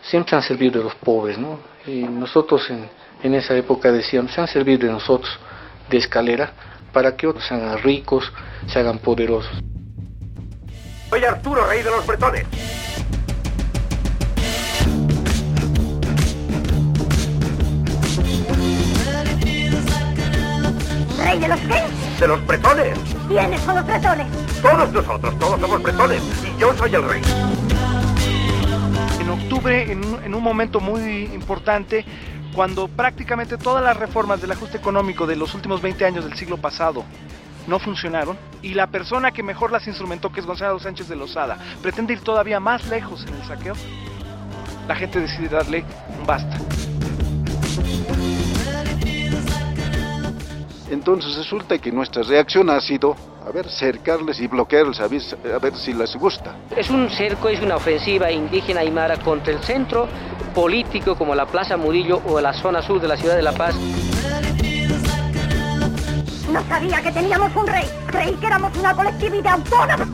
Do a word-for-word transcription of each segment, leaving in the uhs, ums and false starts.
siempre han servido de los pobres, ¿no? Y nosotros en, en esa época decíamos, se han servido de nosotros de escalera para que otros se hagan ricos, se hagan poderosos. Soy Arturo, rey de los bretones. ¿Rey de los qué? De los bretones. ¿Quiénes son los bretones? Todos nosotros, todos somos bretones. Y yo soy el rey. En octubre, en un, en un momento muy importante, cuando prácticamente todas las reformas del ajuste económico de los últimos veinte años del siglo pasado no funcionaron, y la persona que mejor las instrumentó, que es Gonzalo Sánchez de Lozada, pretende ir todavía más lejos en el saqueo, la gente decide darle un basta. Entonces resulta que nuestra reacción ha sido, a ver, cercarles y bloquearles, a ver, a ver si les gusta. Es un cerco, es una ofensiva indígena aymara contra el centro político como la Plaza Murillo o la zona sur de la ciudad de La Paz. No sabía que teníamos un rey, creí que éramos una colectividad autónoma.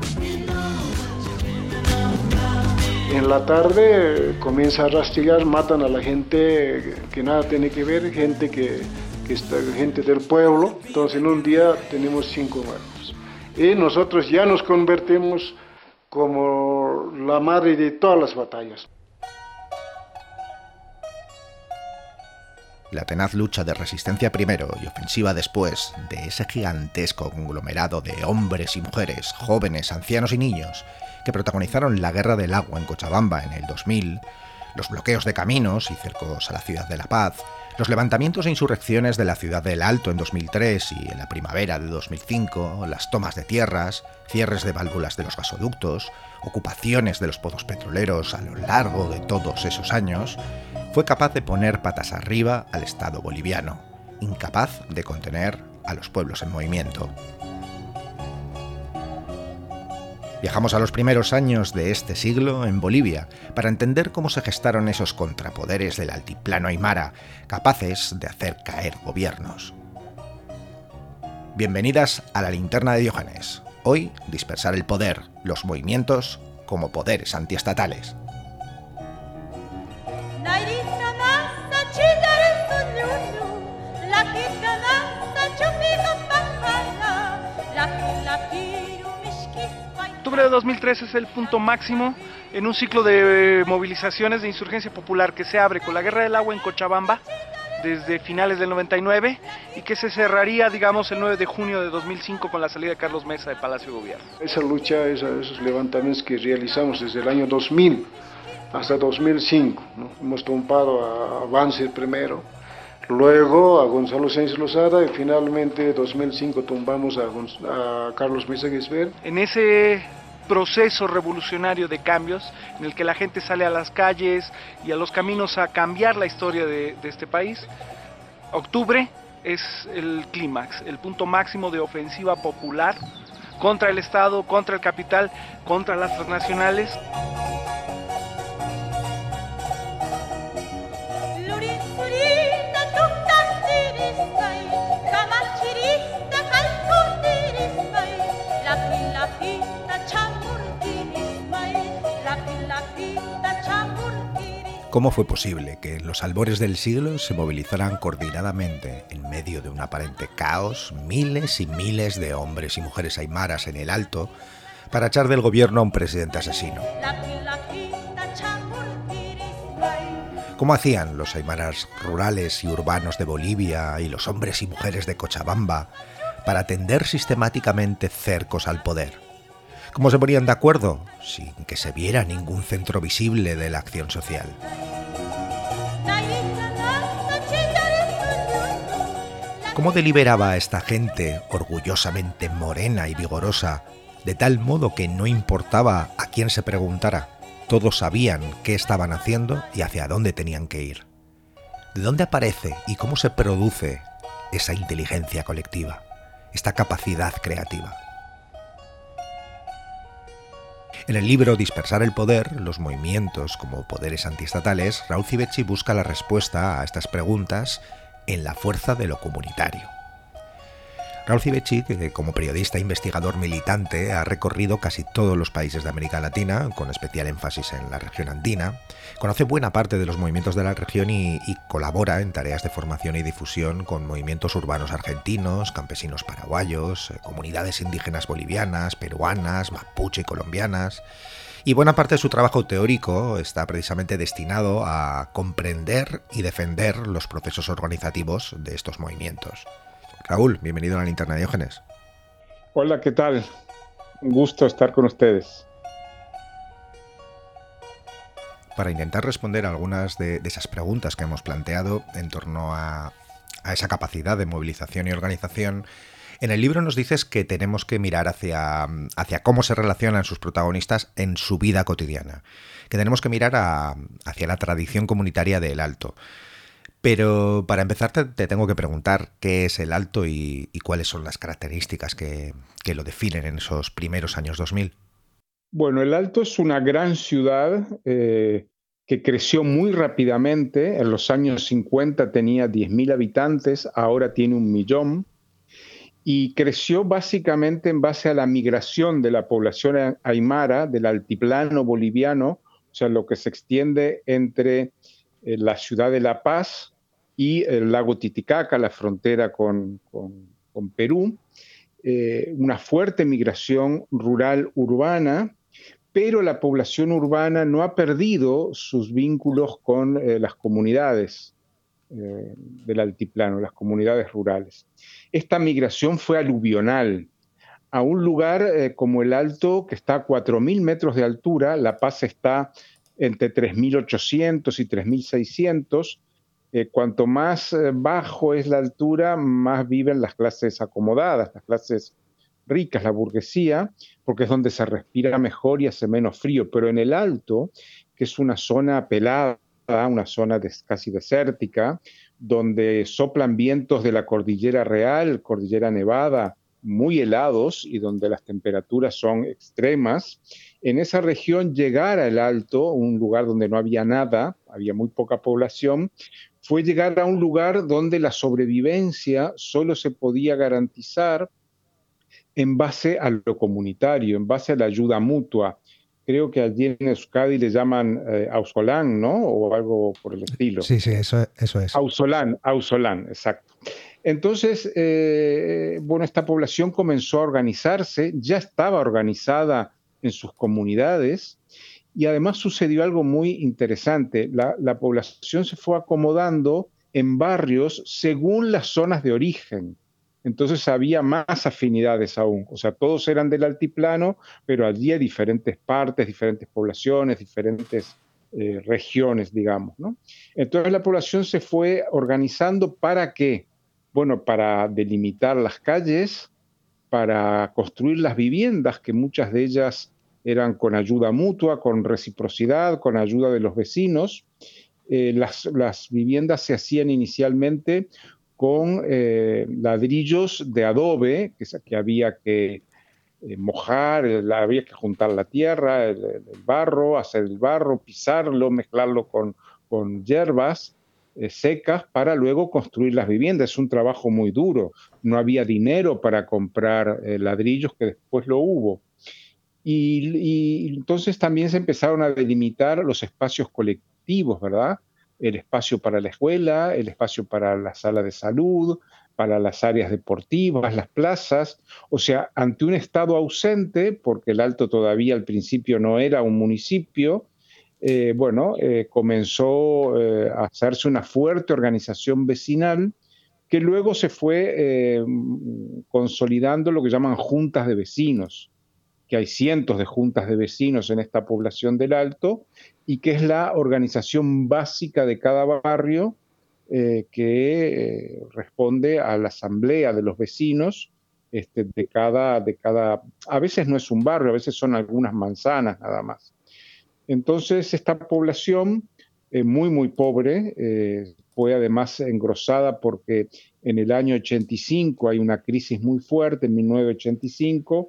En la tarde comienza a rastrillar, matan a la gente que nada tiene que ver, gente que, que está, gente del pueblo. Entonces en un día tenemos cinco muertos. Y nosotros ya nos convertimos como la madre de todas las batallas. La tenaz lucha de resistencia primero y ofensiva después de ese gigantesco conglomerado de hombres y mujeres, jóvenes, ancianos y niños que protagonizaron la Guerra del Agua en Cochabamba en el dos mil, los bloqueos de caminos y cercos a la ciudad de La Paz, los levantamientos e insurrecciones de la ciudad del Alto en dos mil tres y en la primavera de dos mil cinco, las tomas de tierras, cierres de válvulas de los gasoductos, ocupaciones de los pozos petroleros a lo largo de todos esos años, fue capaz de poner patas arriba al Estado boliviano, incapaz de contener a los pueblos en movimiento. Viajamos a los primeros años de este siglo en Bolivia para entender cómo se gestaron esos contrapoderes del altiplano aymara, capaces de hacer caer gobiernos. Bienvenidas a la Linterna de Diógenes. Hoy, dispersar el poder, los movimientos como poderes antiestatales. Octubre de dos mil tres es el punto máximo en un ciclo de movilizaciones de insurgencia popular que se abre con la Guerra del Agua en Cochabamba desde finales del noventa y nueve y que se cerraría, digamos, el nueve de junio de dos mil cinco con la salida de Carlos Mesa de Palacio de Gobierno. Esa lucha, esa, esos levantamientos que realizamos desde el año dos mil hasta dos mil cinco, ¿no? Hemos tumbado a Avance primero, luego a Gonzalo Sánchez Lozada y finalmente en dos mil cinco tumbamos a, Gonz- a Carlos Mesa Guisbert. En ese proceso revolucionario de cambios en el que la gente sale a las calles y a los caminos a cambiar la historia de, de este país, octubre es el clímax, el punto máximo de ofensiva popular contra el Estado, contra el capital, contra las transnacionales. ¿Cómo fue posible que en los albores del siglo se movilizaran coordinadamente, en medio de un aparente caos, miles y miles de hombres y mujeres aymaras en el Alto para echar del gobierno a un presidente asesino? ¿Cómo hacían los aymaras rurales y urbanos de Bolivia y los hombres y mujeres de Cochabamba para tender sistemáticamente cercos al poder? ¿Cómo se ponían de acuerdo sin que se viera ningún centro visible de la acción social? ¿Cómo deliberaba a esta gente orgullosamente morena y vigorosa, de tal modo que no importaba a quién se preguntara, todos sabían qué estaban haciendo y hacia dónde tenían que ir? ¿De dónde aparece y cómo se produce esa inteligencia colectiva, esta capacidad creativa? En el libro Dispersar el poder, los movimientos como poderes antiestatales, Raúl Civecchi busca la respuesta a estas preguntas en la fuerza de lo comunitario. Raúl Civechi, que como periodista e investigador militante ha recorrido casi todos los países de América Latina, con especial énfasis en la región andina, conoce buena parte de los movimientos de la región y, y colabora en tareas de formación y difusión con movimientos urbanos argentinos, campesinos paraguayos, comunidades indígenas bolivianas, peruanas, mapuche y colombianas. Y buena parte de su trabajo teórico está precisamente destinado a comprender y defender los procesos organizativos de estos movimientos. Raúl, bienvenido a la Linterna de Diógenes. Hola, ¿qué tal? Un gusto estar con ustedes. Para intentar responder a algunas de, de esas preguntas que hemos planteado en torno a, a esa capacidad de movilización y organización, en el libro nos dices que tenemos que mirar hacia, hacia cómo se relacionan sus protagonistas en su vida cotidiana, que tenemos que mirar a, hacia la tradición comunitaria del Alto. Pero para empezar te, te tengo que preguntar qué es el Alto y, y cuáles son las características que, que lo definen en esos primeros años dos mil. Bueno, el Alto es una gran ciudad eh, que creció muy rápidamente. En los años cincuenta tenía diez mil habitantes, ahora tiene un millón. Y creció básicamente en base a la migración de la población aymara del altiplano boliviano, o sea, lo que se extiende entre eh, la ciudad de La Paz y el lago Titicaca, la frontera con, con, con Perú, eh, una fuerte migración rural-urbana, pero la población urbana no ha perdido sus vínculos con eh, las comunidades eh, del altiplano, las comunidades rurales. Esta migración fue aluvional. A un lugar eh, como el Alto, que está a cuatro mil metros de altura, La Paz está entre tres mil ochocientos y tres mil seiscientos, Eh, cuanto más eh, bajo es la altura, más viven las clases acomodadas, las clases ricas, la burguesía, porque es donde se respira mejor y hace menos frío. Pero en el Alto, que es una zona pelada, una zona des, casi desértica, donde soplan vientos de la Cordillera Real, Cordillera Nevada, muy helados y donde las temperaturas son extremas, en esa región llegar al Alto, un lugar donde no había nada, había muy poca población, fue llegar a un lugar donde la sobrevivencia solo se podía garantizar en base a lo comunitario, en base a la ayuda mutua. Creo que allí en Euskadi le llaman eh, Ausolán, ¿no? O algo por el estilo. Sí, sí, eso, eso es. Ausolán, Ausolán, exacto. Entonces, eh, bueno, esta población comenzó a organizarse, ya estaba organizada en sus comunidades, y además sucedió algo muy interesante. La, la población se fue acomodando en barrios según las zonas de origen. Entonces había más afinidades aún. O sea, todos eran del altiplano, pero allí hay diferentes partes, diferentes poblaciones, diferentes eh, regiones, digamos, ¿no? Entonces la población se fue organizando ¿para qué? Bueno, para delimitar las calles, para construir las viviendas, que muchas de ellas eran con ayuda mutua, con reciprocidad, con ayuda de los vecinos. Eh, las, las viviendas se hacían inicialmente con eh, ladrillos de adobe, que, que había que eh, mojar, eh, había que juntar la tierra, el, el barro, hacer el barro, pisarlo, mezclarlo con, con hierbas eh, secas para luego construir las viviendas. Es un trabajo muy duro. No había dinero para comprar eh, ladrillos, que después lo hubo. Y, y entonces también se empezaron a delimitar los espacios colectivos, ¿verdad? El espacio para la escuela, el espacio para la sala de salud, para las áreas deportivas, las plazas. O sea, ante un Estado ausente, porque el Alto todavía al principio no era un municipio, eh, bueno, eh, comenzó eh, a hacerse una fuerte organización vecinal que luego se fue eh, consolidando lo que llaman juntas de vecinos, que hay cientos de juntas de vecinos en esta población del Alto, y que es la organización básica de cada barrio eh, que eh, responde a la asamblea de los vecinos este, de, cada, de cada... A veces no es un barrio, a veces son algunas manzanas nada más. Entonces esta población eh, muy muy pobre eh, fue además engrosada porque en el año ochenta y cinco hay una crisis muy fuerte, en mil novecientos ochenta y cinco,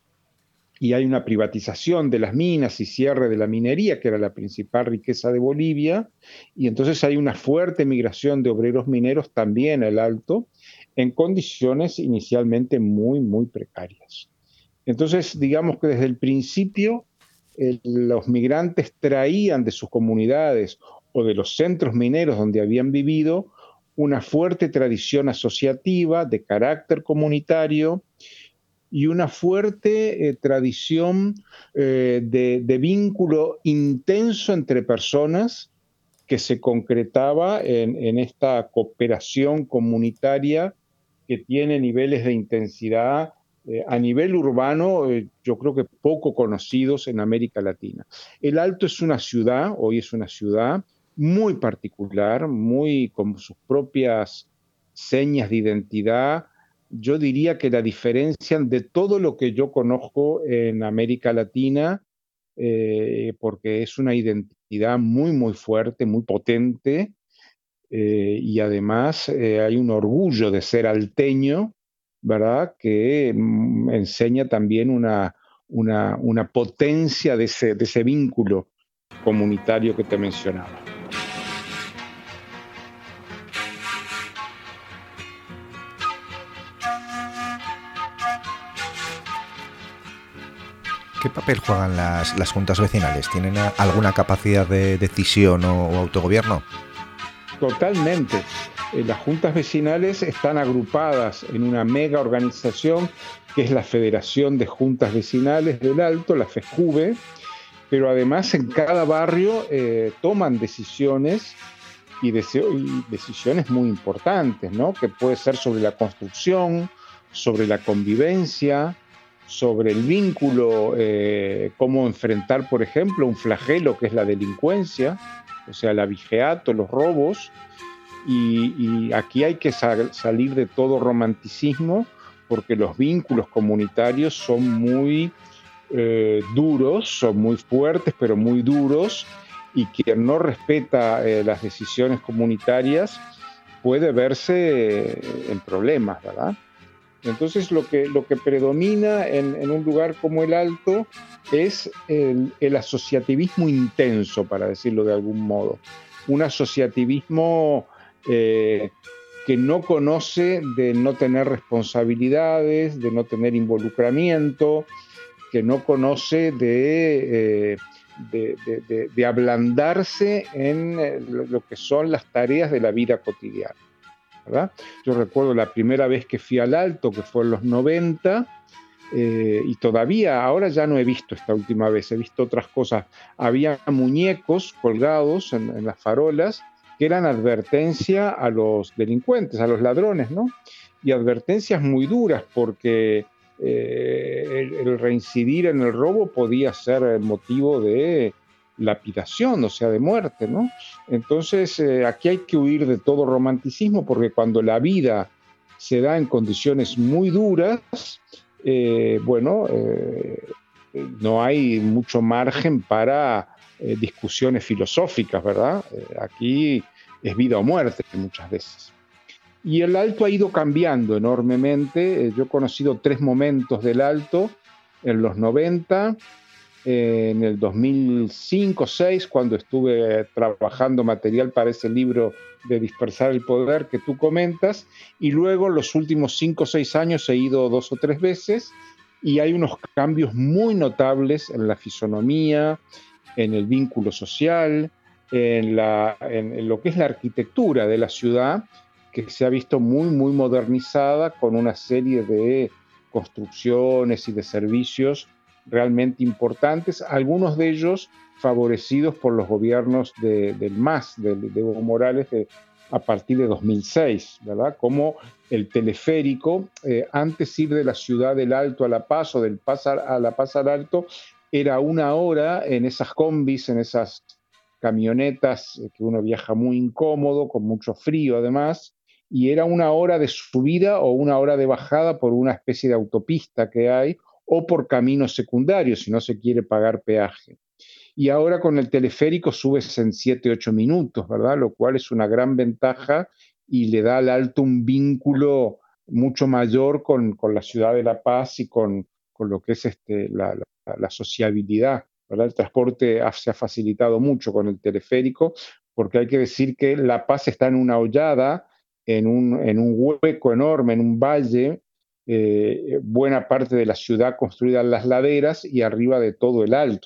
y hay una privatización de las minas y cierre de la minería, que era la principal riqueza de Bolivia, y entonces hay una fuerte migración de obreros mineros también al Alto. en condiciones inicialmente muy, muy precarias. Entonces, digamos que desde el principio eh, los migrantes traían de sus comunidades o de los centros mineros donde habían vivido una fuerte tradición asociativa de carácter comunitario y una fuerte eh, tradición eh, de, de vínculo intenso entre personas que se concretaba en, en esta cooperación comunitaria que tiene niveles de intensidad eh, a nivel urbano, eh, yo creo que poco conocidos en América Latina. El Alto es una ciudad, hoy es una ciudad muy particular, muy con sus propias señas de identidad. Yo diría que la diferencian de todo lo que yo conozco en América Latina, eh, porque es una identidad muy, muy fuerte, muy potente, eh, y además eh, hay un orgullo de ser alteño, ¿verdad? Que mm, enseña también una, una, una potencia de ese, de ese vínculo comunitario que te mencionaba. ¿Qué papel juegan las, las juntas vecinales? ¿Tienen a, alguna capacidad de decisión o, o autogobierno? Totalmente. Eh, las juntas vecinales están agrupadas en una mega organización que es la Federación de Juntas Vecinales del Alto, la FEJUVE, pero además en cada barrio eh, toman decisiones y, deseo, y decisiones muy importantes, ¿no? Que puede ser sobre la construcción, sobre la convivencia, sobre el vínculo, eh, cómo enfrentar, por ejemplo, un flagelo que es la delincuencia, o sea, el abigeato, los robos, y, y aquí hay que sal, salir de todo romanticismo porque los vínculos comunitarios son muy eh, duros, son muy fuertes, pero muy duros, y quien no respeta eh, las decisiones comunitarias puede verse en problemas, ¿verdad? Entonces lo que, lo que predomina en, en un lugar como el Alto es el, el asociativismo intenso, para decirlo de algún modo. Un asociativismo eh, que no conoce de no tener responsabilidades, de no tener involucramiento, que no conoce de, eh, de, de, de, de ablandarse en lo que son las tareas de la vida cotidiana, ¿verdad? Yo recuerdo la primera vez que fui al Alto, que fue en los noventa, eh, y todavía, ahora ya no he visto esta última vez, he visto otras cosas. Había muñecos colgados en, en las farolas que eran advertencia a los delincuentes, a los ladrones, ¿no? Y advertencias muy duras porque eh, el, el reincidir en el robo podía ser motivo de lapidación, o sea, de muerte, ¿no? Entonces, eh, aquí hay que huir de todo romanticismo porque cuando la vida se da en condiciones muy duras, eh, bueno, eh, no hay mucho margen para eh, discusiones filosóficas, ¿verdad? Eh, aquí es vida o muerte muchas veces. Y el Alto ha ido cambiando enormemente. Eh, yo he conocido tres momentos del Alto en los noventa, en el dos mil cinco dos mil seis, cuando estuve trabajando material para ese libro de Dispersar el Poder que tú comentas, y luego los últimos cinco o seis años he ido dos o tres veces, y hay unos cambios muy notables en la fisonomía, en el vínculo social, en, la, en, en lo que es la arquitectura de la ciudad, que se ha visto muy, muy modernizada con una serie de construcciones y de servicios realmente importantes, algunos de ellos favorecidos por los gobiernos de, del M A S, de, de Evo Morales, de, a partir de dos mil seis, ¿verdad? Como el teleférico, eh, antes ir de la ciudad del Alto a La Paz o del Paz a, a La Paz al Alto, era una hora en esas combis, en esas camionetas eh, que uno viaja muy incómodo, con mucho frío además, y era una hora de subida o una hora de bajada por una especie de autopista que hay, o por caminos secundarios, si no se quiere pagar peaje. Y ahora con el teleférico subes en siete, ocho minutos, ¿verdad? Lo cual es una gran ventaja y le da al Alto un vínculo mucho mayor con, con la ciudad de La Paz y con, con lo que es este, la, la, la sociabilidad, ¿verdad? El transporte ha, se ha facilitado mucho con el teleférico, porque hay que decir que La Paz está en una hollada en un, en un hueco enorme, en un valle, eh, buena parte de la ciudad construida en las laderas y arriba de todo el alto.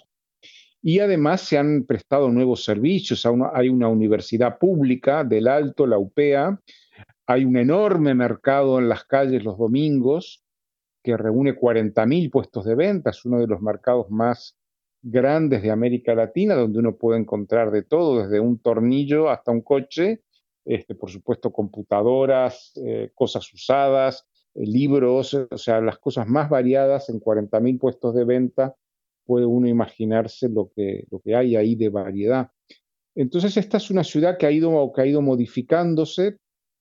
Y además se han prestado nuevos servicios. Hay una universidad pública del Alto, la U P A, hay un enorme mercado en las calles los domingos que reúne cuarenta mil puestos de venta, es uno de los mercados más grandes de América Latina, donde uno puede encontrar de todo, desde un tornillo hasta un coche, este, por supuesto computadoras, eh, cosas usadas, eh, libros, o sea, las cosas más variadas en cuarenta mil puestos de venta, puede uno imaginarse lo que, lo que hay ahí de variedad. Entonces esta es una ciudad que ha ido, que ha ido modificándose,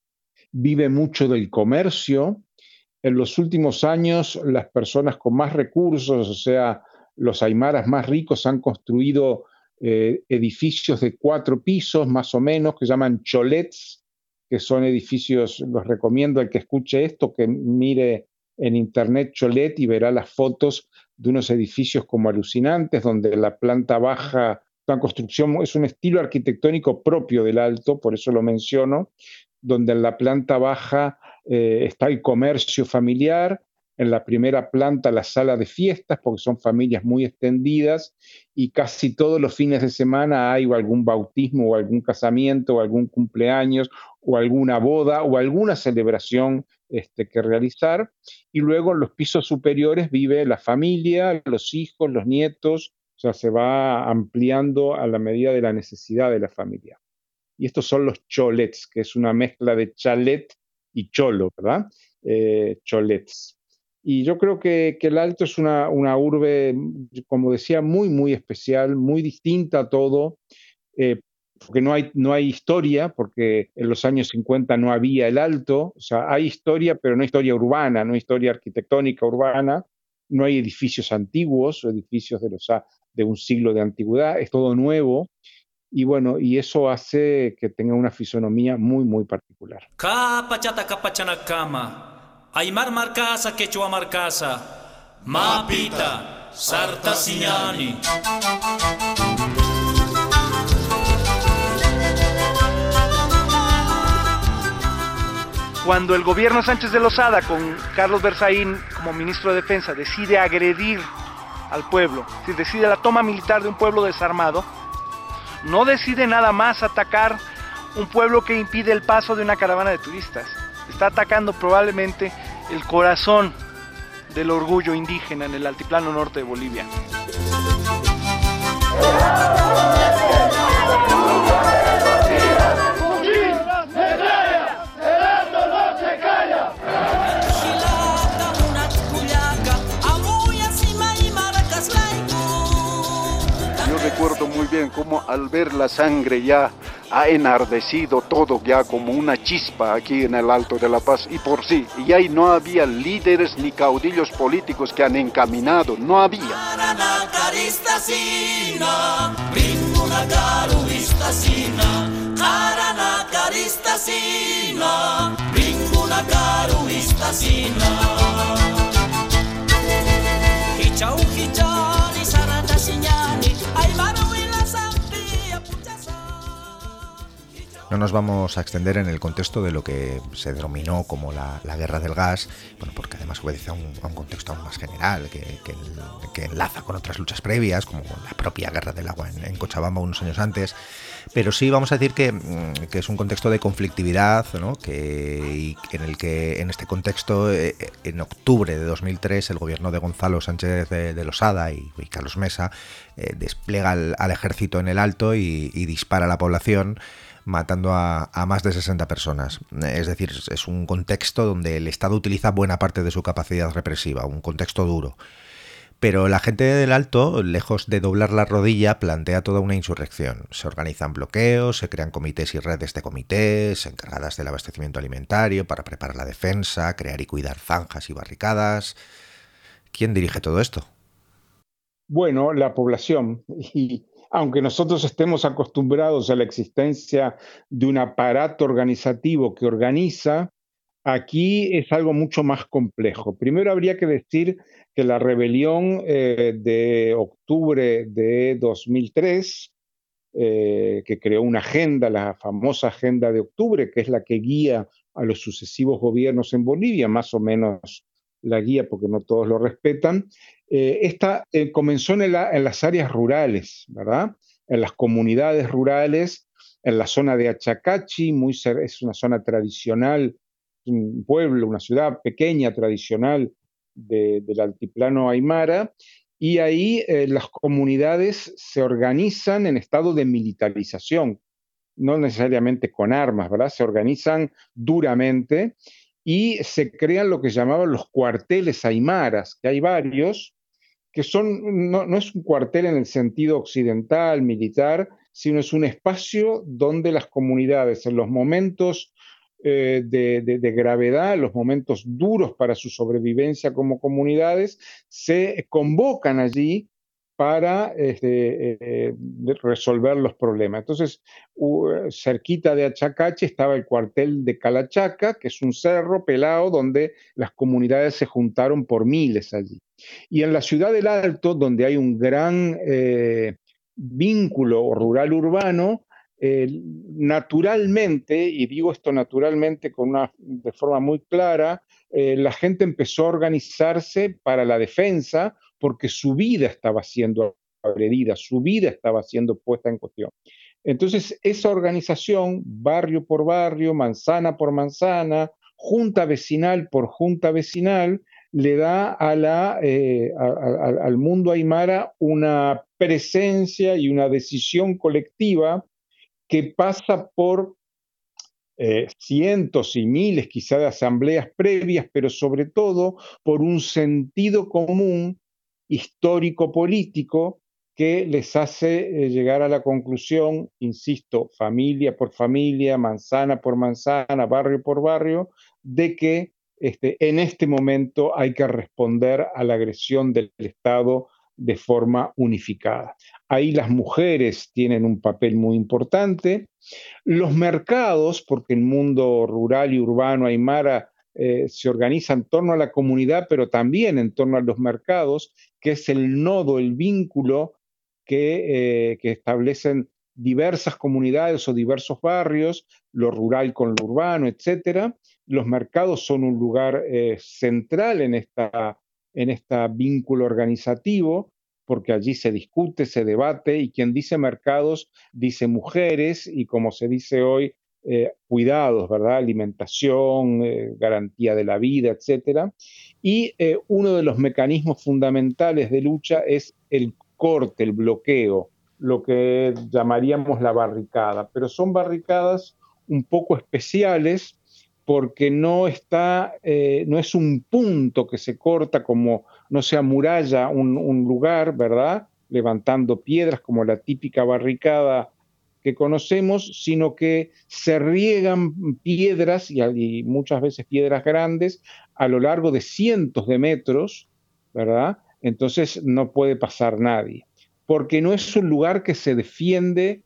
vive mucho del comercio. En los últimos años, las personas con más recursos, o sea, los aymaras más ricos, han construido eh, edificios de cuatro pisos, más o menos, que llaman cholets, que son edificios, los recomiendo al que escuche esto, que mire en internet cholet y verá las fotos de unos edificios como alucinantes, donde la planta baja, la construcción es un estilo arquitectónico propio del Alto, por eso lo menciono, donde en la planta baja eh, está el comercio familiar, en la primera planta la sala de fiestas, porque son familias muy extendidas, y casi todos los fines de semana hay o algún bautismo, o algún casamiento, o algún cumpleaños, o alguna boda, o alguna celebración este, que realizar. Y luego en los pisos superiores vive la familia, los hijos, los nietos, o sea, se va ampliando a la medida de la necesidad de la familia. Y estos son los cholets, que es una mezcla de chalet y cholo, ¿verdad? Eh, cholets. Y yo creo que, que el Alto es una, una urbe, como decía, muy, muy especial, muy distinta a todo, eh, porque no hay, no hay historia, porque en los años cincuenta no había el Alto, o sea, hay historia, pero no historia urbana, no historia arquitectónica urbana, no hay edificios antiguos, edificios de, los, de un siglo de antigüedad, es todo nuevo. Y bueno, y eso hace que tenga una fisonomía muy, muy particular. Kapachata kapachana kama, aymar marcasa, quechua marcasa, mapita, sarta siñani. Cuando el gobierno Sánchez de Lozada, con Carlos Berzaín como ministro de Defensa, decide agredir al pueblo, es decir, decide la toma militar de un pueblo desarmado, no decide nada más atacar un pueblo que impide el paso de una caravana de turistas. Está atacando probablemente el corazón del orgullo indígena en el altiplano norte de Bolivia. Recuerdo muy bien cómo al ver la sangre ya ha enardecido todo ya como una chispa aquí en el Alto de La Paz, y por sí, y ahí no había líderes ni caudillos políticos que han encaminado, no había. No nos vamos a extender en el contexto de lo que se denominó como la, la guerra del gas, bueno, porque además obedece a un, a un contexto aún más general, que, que, que enlaza con otras luchas previas, como la propia guerra del agua en, en Cochabamba unos años antes, pero sí vamos a decir que, que es un contexto de conflictividad, ¿no? que, en el que en este contexto, eh, en octubre de dos mil tres, el gobierno de Gonzalo Sánchez de, de Losada y, y Carlos Mesa eh, despliega al, al ejército en el Alto y, y dispara a la población, matando a, a más de sesenta personas. Es decir, es un contexto donde el Estado utiliza buena parte de su capacidad represiva, un contexto duro. Pero la gente del Alto, lejos de doblar la rodilla, plantea toda una insurrección. Se organizan bloqueos, se crean comités y redes de comités encargadas del abastecimiento alimentario para preparar la defensa, crear y cuidar zanjas y barricadas. ¿Quién dirige todo esto? Bueno, la población. Y aunque nosotros estemos acostumbrados a la existencia de un aparato organizativo que organiza, aquí es algo mucho más complejo. Primero habría que decir que la rebelión eh, de octubre de dos mil tres eh, que creó una agenda, la famosa Agenda de Octubre, que es la que guía a los sucesivos gobiernos en Bolivia, más o menos la guía porque no todos lo respetan. Eh, esta eh, comenzó en, la, en las áreas rurales, ¿verdad? En las comunidades rurales, en la zona de Achacachi, muy, es una zona tradicional, un pueblo, una ciudad pequeña, tradicional de, del altiplano aymara, y ahí eh, las comunidades se organizan en estado de militarización, no necesariamente con armas, ¿verdad? Se organizan duramente y se crean lo que llamaban los cuarteles aymaras, que hay varios, que son, no, no es un cuartel en el sentido occidental, militar, sino es un espacio donde las comunidades en los momentos eh, de, de, de gravedad, los momentos duros para su sobrevivencia como comunidades, se convocan allí para este, eh, resolver los problemas. Entonces, uh, cerquita de Achacachi estaba el cuartel de Calachaca, que es un cerro pelado donde las comunidades se juntaron por miles allí. Y en la ciudad del Alto, donde hay un gran eh, vínculo rural-urbano, eh, naturalmente, y digo esto naturalmente con una, de forma muy clara, eh, la gente empezó a organizarse para la defensa porque su vida estaba siendo agredida, su vida estaba siendo puesta en cuestión. Entonces, esa organización, barrio por barrio, manzana por manzana, junta vecinal por junta vecinal, le da a la, eh, a, a, al mundo aymara una presencia y una decisión colectiva que pasa por eh, cientos y miles quizá de asambleas previas, pero sobre todo por un sentido común histórico-político que les hace eh, llegar a la conclusión, insisto, familia por familia, manzana por manzana, barrio por barrio, de que este, en este momento hay que responder a la agresión del Estado de forma unificada. Ahí las mujeres tienen un papel muy importante. Los mercados, porque el mundo rural y urbano aymara eh, se organiza en torno a la comunidad, pero también en torno a los mercados, que es el nodo, el vínculo que, eh, que establecen diversas comunidades o diversos barrios, lo rural con lo urbano, etcétera. Los mercados son un lugar eh, central en esta, en este vínculo organizativo, porque allí se discute, se debate, y quien dice mercados dice mujeres, y como se dice hoy, eh, cuidados, ¿verdad? Alimentación, eh, garantía de la vida, etcétera. Y eh, uno de los mecanismos fundamentales de lucha es el corte, el bloqueo, lo que llamaríamos la barricada, pero son barricadas un poco especiales porque no está, eh, no es un punto que se corta como, no se amuralla un, un lugar, ¿verdad? Levantando piedras como la típica barricada que conocemos, sino que se riegan piedras, y, y muchas veces piedras grandes, a lo largo de cientos de metros, ¿verdad? Entonces no puede pasar nadie, porque no es un lugar que se defiende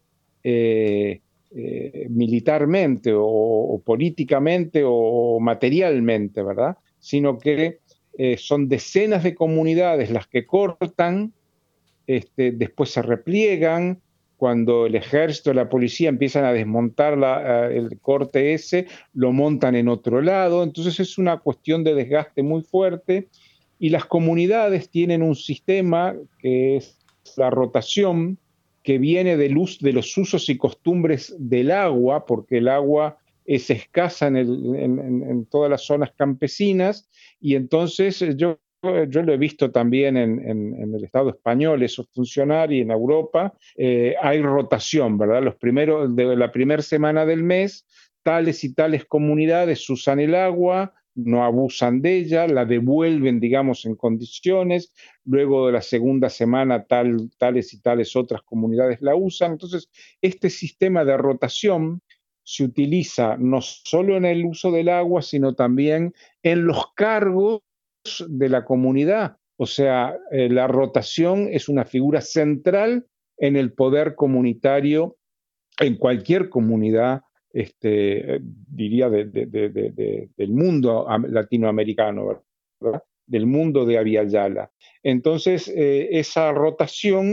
eh, eh, militarmente o, o políticamente o materialmente, ¿verdad? Sino que eh, son decenas de comunidades las que cortan, este, después se repliegan. Cuando el ejército o la policía empiezan a desmontar la, uh, el corte ese, lo montan en otro lado. Entonces es una cuestión de desgaste muy fuerte, y las comunidades tienen un sistema que es la rotación, que viene de, luz, de los usos y costumbres del agua, porque el agua es escasa en, el, en, en todas las zonas campesinas, y entonces yo Yo lo he visto también en, en, en el Estado español, eso funcionar, y en Europa eh, hay rotación, ¿verdad? Los primeros, de la primera semana del mes, tales y tales comunidades usan el agua, no abusan de ella, la devuelven, digamos, en condiciones, luego de la segunda semana tal, tales y tales otras comunidades la usan. Entonces, este sistema de rotación se utiliza no solo en el uso del agua, sino también en los cargos de la comunidad. O sea, eh, la rotación es una figura central en el poder comunitario en cualquier comunidad, este, diría, de, de, de, de, del mundo latinoamericano, ¿verdad? Del mundo de Abya Yala. Entonces, eh, esa rotación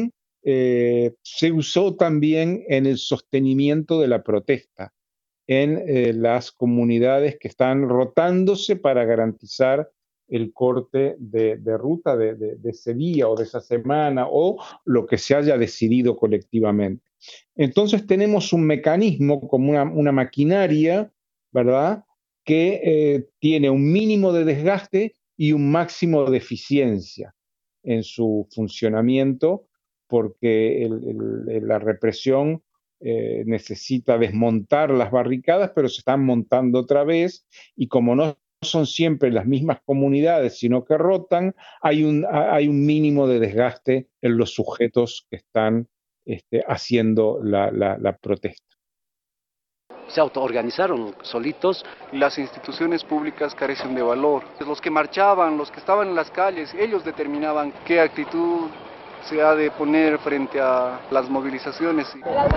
eh, se usó también en el sostenimiento de la protesta en eh, las comunidades que están rotándose para garantizar el corte de, de ruta de, de, de ese día o de esa semana o lo que se haya decidido colectivamente. Entonces tenemos un mecanismo como una, una maquinaria, ¿verdad?, que eh, tiene un mínimo de desgaste y un máximo de eficiencia en su funcionamiento, porque el, el, la represión eh, necesita desmontar las barricadas, pero se están montando otra vez, y como no son siempre las mismas comunidades, sino que rotan, hay un, hay un mínimo de desgaste en los sujetos que están este, haciendo la, la, la protesta. Se autoorganizaron solitos. Las instituciones públicas carecen de valor. Los que marchaban, los que estaban en las calles, ellos determinaban qué actitud se ha de poner frente a las movilizaciones.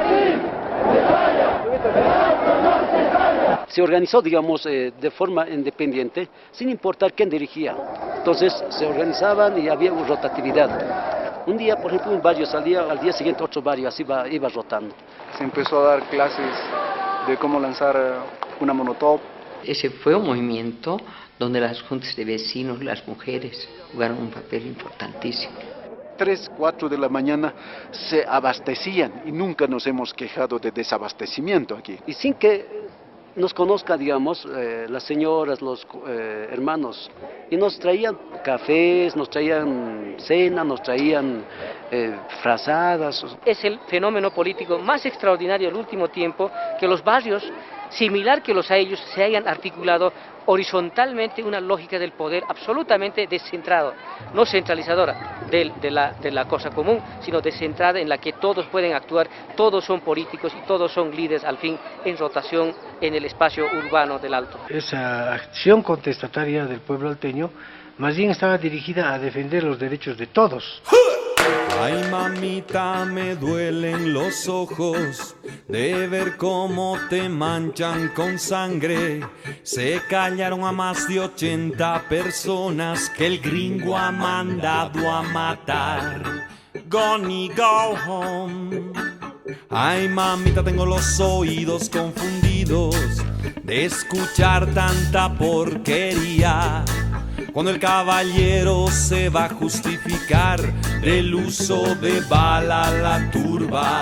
Se organizó, digamos, eh, de forma independiente, sin importar quién dirigía. Entonces se organizaban y había una rotatividad. Un día, por ejemplo, un barrio salía, al día siguiente otro barrio, así iba, iba rotando. Se empezó a dar clases de cómo lanzar una monotop. Ese fue un movimiento donde las juntas de vecinos, las mujeres, jugaron un papel importantísimo. tres, cuatro de la mañana se abastecían y nunca nos hemos quejado de desabastecimiento aquí. Y sin que nos conozca, digamos, eh, las señoras, los eh, hermanos, y nos traían cafés, nos traían cena, nos traían eh, frazadas. Es el fenómeno político más extraordinario del último tiempo, que los barrios, similar que los a ellos, se hayan articulado horizontalmente una lógica del poder absolutamente descentrado, no centralizadora de, de, la, de la cosa común, sino descentrada en la que todos pueden actuar, todos son políticos y todos son líderes al fin en rotación en el espacio urbano del Alto. Esa acción contestataria del pueblo alteño más bien estaba dirigida a defender los derechos de todos. Ay, mamita, me duelen los ojos de ver cómo te manchan con sangre. Se callaron a más de ochenta personas que el gringo ha mandado a matar. Gonna go home. Ay, mamita, tengo los oídos confundidos de escuchar tanta porquería. Cuando el caballero se va a justificar del uso de bala a la turba,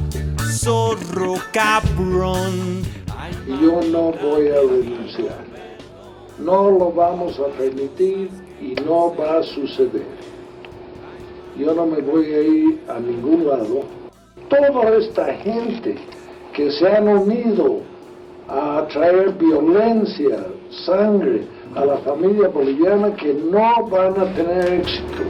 zorro cabrón. Y yo no voy a renunciar, no lo vamos a permitir y no va a suceder. Yo no me voy a ir a ningún lado. Toda esta gente que se han unido a traer violencia, sangre a la familia boliviana, que no van a tener éxito.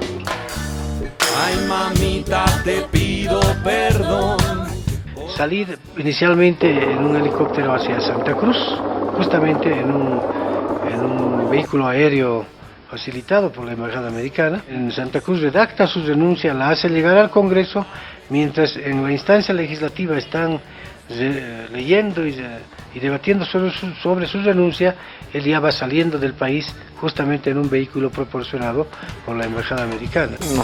Ay, mamita, te pido perdón. Salí inicialmente en un helicóptero hacia Santa Cruz, justamente en un, en un vehículo aéreo facilitado por la Embajada Americana. En Santa Cruz redacta su renuncia, la hace llegar al Congreso, mientras en la instancia legislativa están re, leyendo y, y debatiendo sobre su, sobre su renuncia. Él ya va saliendo del país justamente en un vehículo proporcionado por la Embajada Americana. No.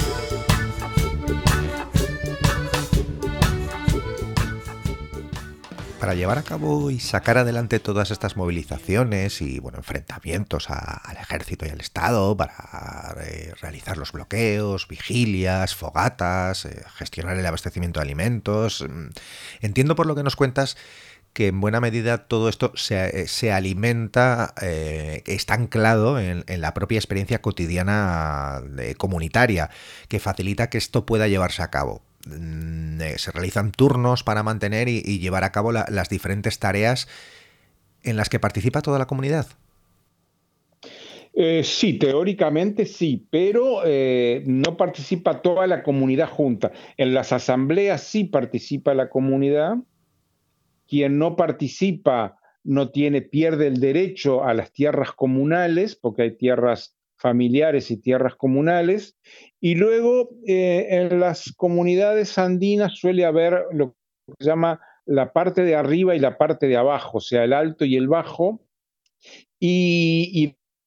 Para llevar a cabo y sacar adelante todas estas movilizaciones y bueno, enfrentamientos a, al ejército y al Estado, para eh, realizar los bloqueos, vigilias, fogatas, eh, gestionar el abastecimiento de alimentos, entiendo por lo que nos cuentas que en buena medida todo esto se, se alimenta, eh, está anclado en, en la propia experiencia cotidiana de, comunitaria, que facilita que esto pueda llevarse a cabo. Se realizan turnos para mantener y, y llevar a cabo la, las diferentes tareas en las que participa toda la comunidad. Eh, sí, teóricamente sí, pero eh, no participa toda la comunidad junta. En las asambleas sí participa la comunidad. Quien no participa no tiene, pierde el derecho a las tierras comunales, porque hay tierras familiares y tierras comunales, y luego eh, en las comunidades andinas suele haber lo que se llama la parte de arriba y la parte de abajo, o sea, el alto y el bajo, y, y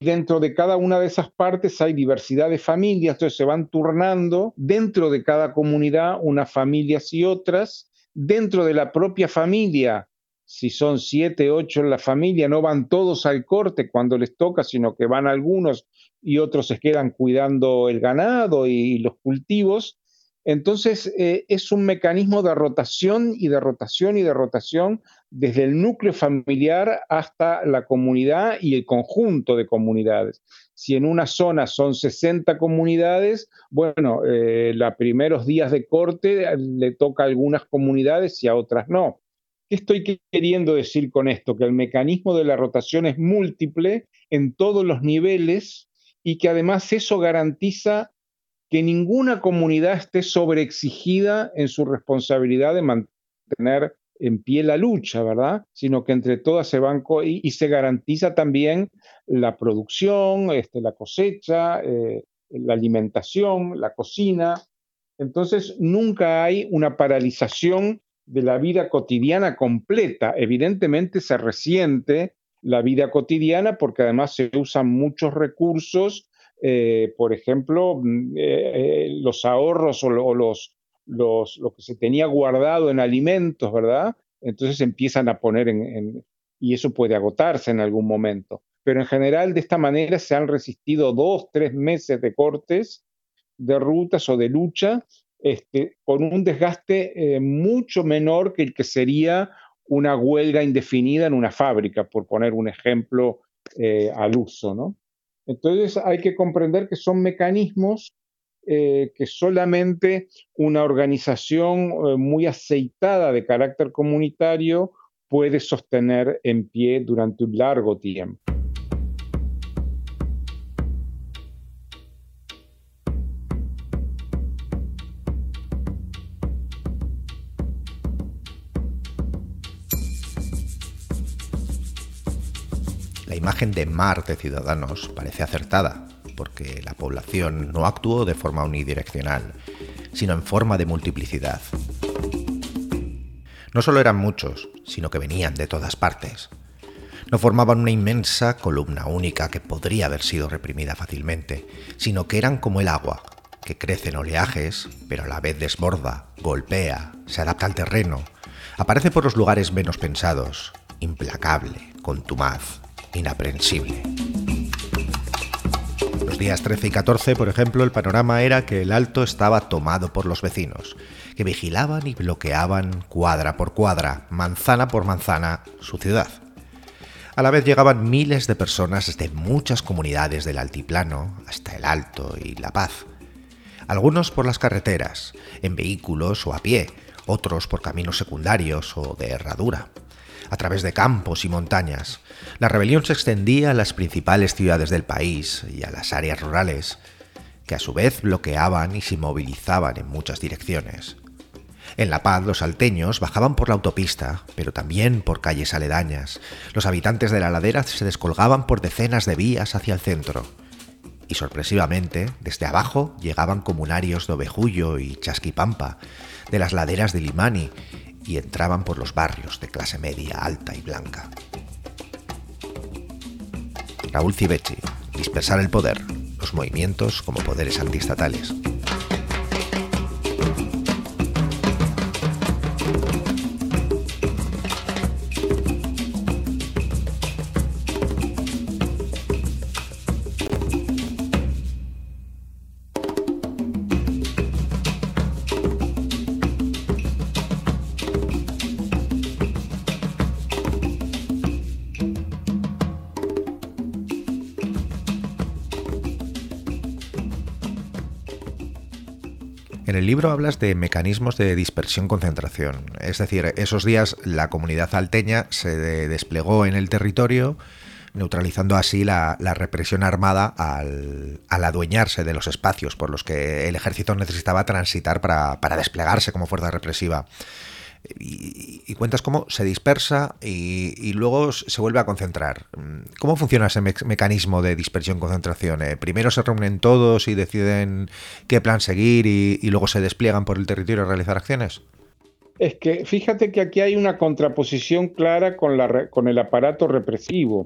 dentro de cada una de esas partes hay diversidad de familias, entonces se van turnando dentro de cada comunidad unas familias y otras. Dentro de la propia familia, si son siete, ocho en la familia, no van todos al corte cuando les toca, sino que van algunos y otros se quedan cuidando el ganado y los cultivos. Entonces, eh, es un mecanismo de rotación y de rotación y de rotación desde el núcleo familiar hasta la comunidad y el conjunto de comunidades. Si en una zona son sesenta comunidades, bueno, eh, los primeros días de corte le toca a algunas comunidades y a otras no. ¿Qué estoy queriendo decir con esto? Que el mecanismo de la rotación es múltiple en todos los niveles y que además eso garantiza que ninguna comunidad esté sobreexigida en su responsabilidad de mantener en pie la lucha, ¿verdad? Sino que entre todas se van co- y, y se garantiza también la producción, este, la cosecha, eh, la alimentación, la cocina. Entonces, nunca hay una paralización de la vida cotidiana completa. Evidentemente se resiente la vida cotidiana porque además se usan muchos recursos. Eh, por ejemplo, eh, eh, los ahorros o, lo, o los, los, lo que se tenía guardado en alimentos, ¿verdad? Entonces empiezan a poner en, en... y eso puede agotarse en algún momento. Pero en general de esta manera se han resistido dos, tres meses de cortes, de rutas o de lucha, este, con un desgaste eh, mucho menor que el que sería una huelga indefinida en una fábrica, por poner un ejemplo eh, al uso, ¿no? Entonces hay que comprender que son mecanismos eh, que solamente una organización eh, muy aceitada de carácter comunitario puede sostener en pie durante un largo tiempo. La imagen de mar de ciudadanos parece acertada, porque la población no actuó de forma unidireccional, sino en forma de multiplicidad. No solo eran muchos, sino que venían de todas partes. No formaban una inmensa columna única que podría haber sido reprimida fácilmente, sino que eran como el agua, que crece en oleajes, pero a la vez desborda, golpea, se adapta al terreno, aparece por los lugares menos pensados, implacable, contumaz, inaprensible. Los días trece y catorce, por ejemplo, el panorama era que el Alto estaba tomado por los vecinos, que vigilaban y bloqueaban cuadra por cuadra, manzana por manzana, su ciudad. A la vez llegaban miles de personas desde muchas comunidades del Altiplano hasta el Alto y La Paz. Algunos por las carreteras, en vehículos o a pie, otros por caminos secundarios o de herradura. A través de campos y montañas, la rebelión se extendía a las principales ciudades del país y a las áreas rurales, que a su vez bloqueaban y se movilizaban en muchas direcciones. En La Paz, los salteños bajaban por la autopista, pero también por calles aledañas. Los habitantes de la ladera se descolgaban por decenas de vías hacia el centro. Y sorpresivamente, desde abajo llegaban comunarios de Ovejullo y Chasquipampa, de las laderas de Limani, y entraban por los barrios de clase media, alta y blanca. Raúl Civechi, dispersar el poder, los movimientos como poderes antiestatales. En el libro hablas de mecanismos de dispersión-concentración, es decir, esos días la comunidad alteña se desplegó en el territorio, neutralizando así la, la represión armada al, al adueñarse de los espacios por los que el ejército necesitaba transitar para, para desplegarse como fuerza represiva. Y, y cuentas cómo se dispersa y, y luego se vuelve a concentrar. ¿Cómo funciona ese me- mecanismo de dispersión-concentración? ¿Eh? ¿Primero se reúnen todos y deciden qué plan seguir y, y luego se despliegan por el territorio a realizar acciones? Es que fíjate que aquí hay una contraposición clara con, la, con el aparato represivo.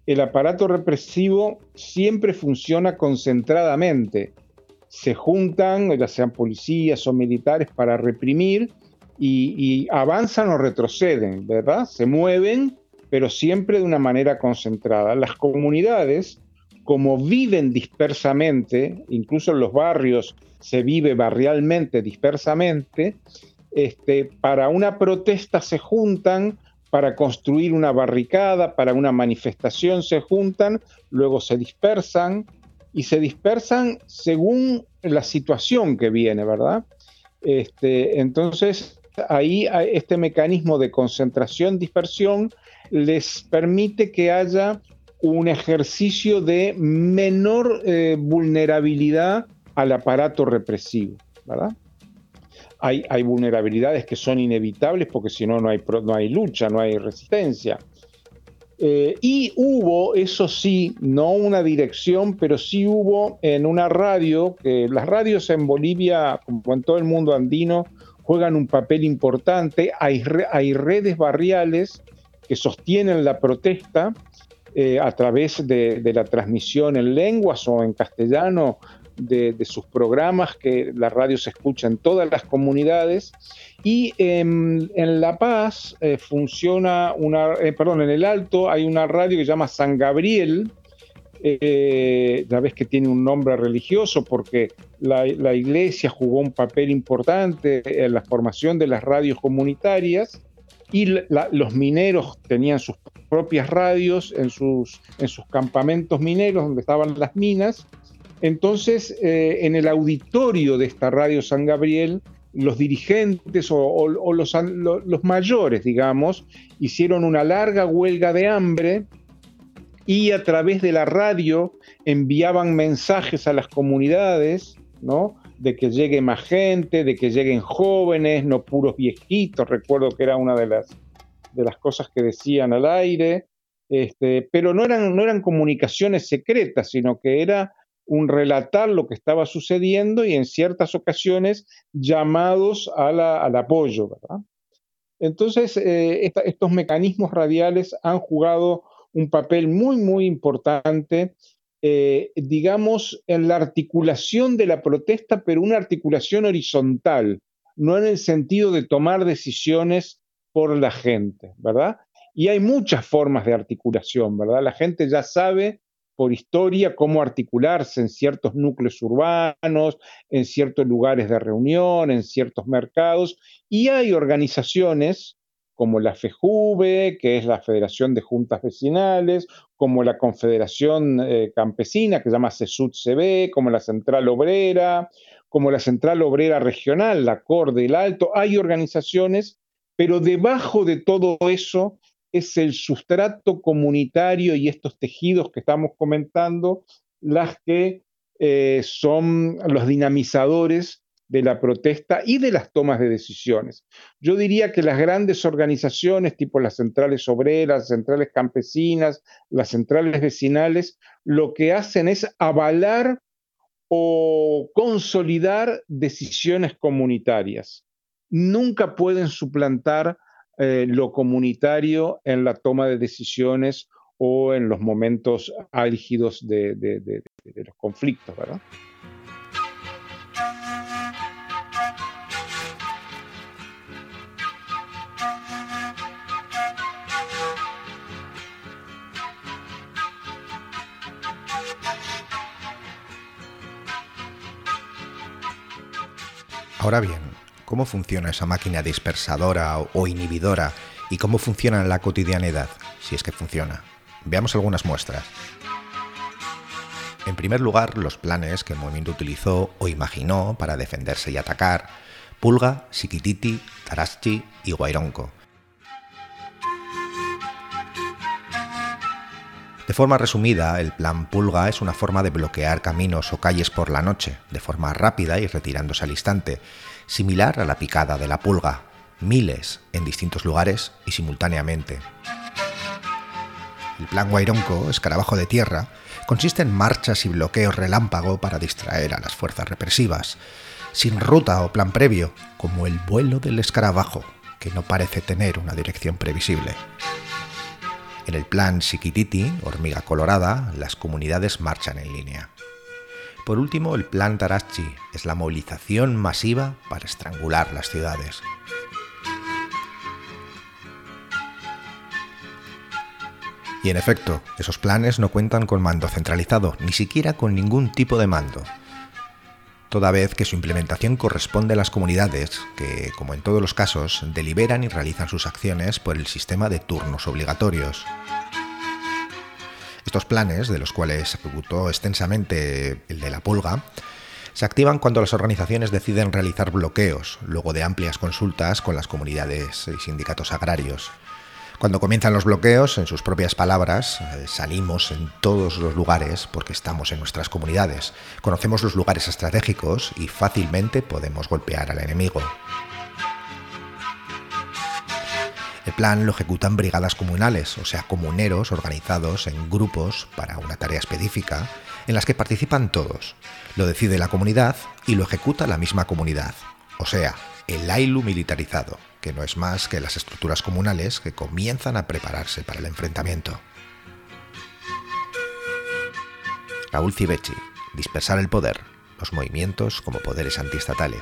el aparato represivo siempre funciona concentradamente. Se juntan, ya sean policías o militares, para reprimir y, y avanzan o retroceden, ¿verdad? Se mueven, pero siempre de una manera concentrada. Las comunidades, como viven dispersamente, incluso en los barrios se vive barrialmente, dispersamente, este, para una protesta se juntan, para construir una barricada, para una manifestación se juntan, luego se dispersan, y se dispersan según la situación que viene, ¿verdad? Este, entonces, ahí este mecanismo de concentración-dispersión les permite que haya un ejercicio de menor eh, vulnerabilidad al aparato represivo, ¿verdad? Hay, hay vulnerabilidades que son inevitables porque si no, no hay, no hay lucha, no hay resistencia. Eh, y hubo, eso sí, no una dirección, pero sí hubo en una radio, que las radios en Bolivia, como en todo el mundo andino, juegan un papel importante. Hay, hay redes barriales que sostienen la protesta eh, a través de, de la transmisión en lenguas o en castellano de, de sus programas, que la radio se escucha en todas las comunidades. Y en, en La Paz eh, funciona una, eh, perdón, en el Alto hay una radio que se llama San Gabriel, eh, ya ves que tiene un nombre religioso porque la, la iglesia jugó un papel importante en la formación de las radios comunitarias, y la, los mineros tenían sus propias radios en sus, en sus campamentos mineros donde estaban las minas. Entonces, eh, en el auditorio de esta radio San Gabriel, los dirigentes o, o, o los, lo, los mayores, digamos, hicieron una larga huelga de hambre y a través de la radio enviaban mensajes a las comunidades, ¿no?, de que llegue más gente, de que lleguen jóvenes, no puros viejitos. Recuerdo que era una de las, de las cosas que decían al aire, este, pero no eran, no eran comunicaciones secretas, sino que era un relatar lo que estaba sucediendo y en ciertas ocasiones llamados a la, al apoyo, ¿verdad? Entonces, eh, esta, estos mecanismos radiales han jugado un papel muy, muy importante, eh, digamos, en la articulación de la protesta, pero una articulación horizontal, no en el sentido de tomar decisiones por la gente, ¿verdad? Y hay muchas formas de articulación, ¿verdad? La gente ya sabe por historia cómo articularse en ciertos núcleos urbanos, en ciertos lugares de reunión, en ciertos mercados, y hay organizaciones como la FEJUVE, que es la Federación de Juntas Vecinales, como la Confederación eh, Campesina, que se llama CESUD-C B, como la Central Obrera, como la Central Obrera Regional, la C O R del Alto. Hay organizaciones, pero debajo de todo eso es el sustrato comunitario y estos tejidos que estamos comentando las que eh, son los dinamizadores de la protesta y de las tomas de decisiones. Yo diría que las grandes organizaciones, tipo las centrales obreras, las centrales campesinas, las centrales vecinales, lo que hacen es avalar o consolidar decisiones comunitarias. Nunca pueden suplantar eh, lo comunitario en la toma de decisiones o en los momentos álgidos de, de, de, de los conflictos, ¿verdad? Ahora bien, ¿cómo funciona esa máquina dispersadora o inhibidora y cómo funciona en la cotidianidad, si es que funciona? Veamos algunas muestras. En primer lugar, los planes que el movimiento utilizó o imaginó para defenderse y atacar: Pulga, Siquititi, Taraschi y Guaironco. De forma resumida, el plan Pulga es una forma de bloquear caminos o calles por la noche, de forma rápida y retirándose al instante, similar a la picada de la pulga, miles en distintos lugares y simultáneamente. El plan Guaironco, escarabajo de tierra, consiste en marchas y bloqueos relámpago para distraer a las fuerzas represivas, sin ruta o plan previo, como el vuelo del escarabajo, que no parece tener una dirección previsible. En el plan Siquititi, hormiga colorada, las comunidades marchan en línea. Por último, el plan Tarachi es la movilización masiva para estrangular las ciudades. Y en efecto, esos planes no cuentan con mando centralizado, ni siquiera con ningún tipo de mando, toda vez que su implementación corresponde a las comunidades, que, como en todos los casos, deliberan y realizan sus acciones por el sistema de turnos obligatorios. Estos planes, de los cuales se ejecutó extensamente el de la pulga, se activan cuando las organizaciones deciden realizar bloqueos, luego de amplias consultas con las comunidades y sindicatos agrarios. Cuando comienzan los bloqueos, en sus propias palabras, eh, salimos en todos los lugares porque estamos en nuestras comunidades, conocemos los lugares estratégicos y fácilmente podemos golpear al enemigo. El plan lo ejecutan brigadas comunales, o sea, comuneros organizados en grupos para una tarea específica, en las que participan todos. Lo decide la comunidad y lo ejecuta la misma comunidad, o sea, el Ailu militarizado, que no es más que las estructuras comunales que comienzan a prepararse para el enfrentamiento. Raúl Civecchi, dispersar el poder, los movimientos como poderes antiestatales.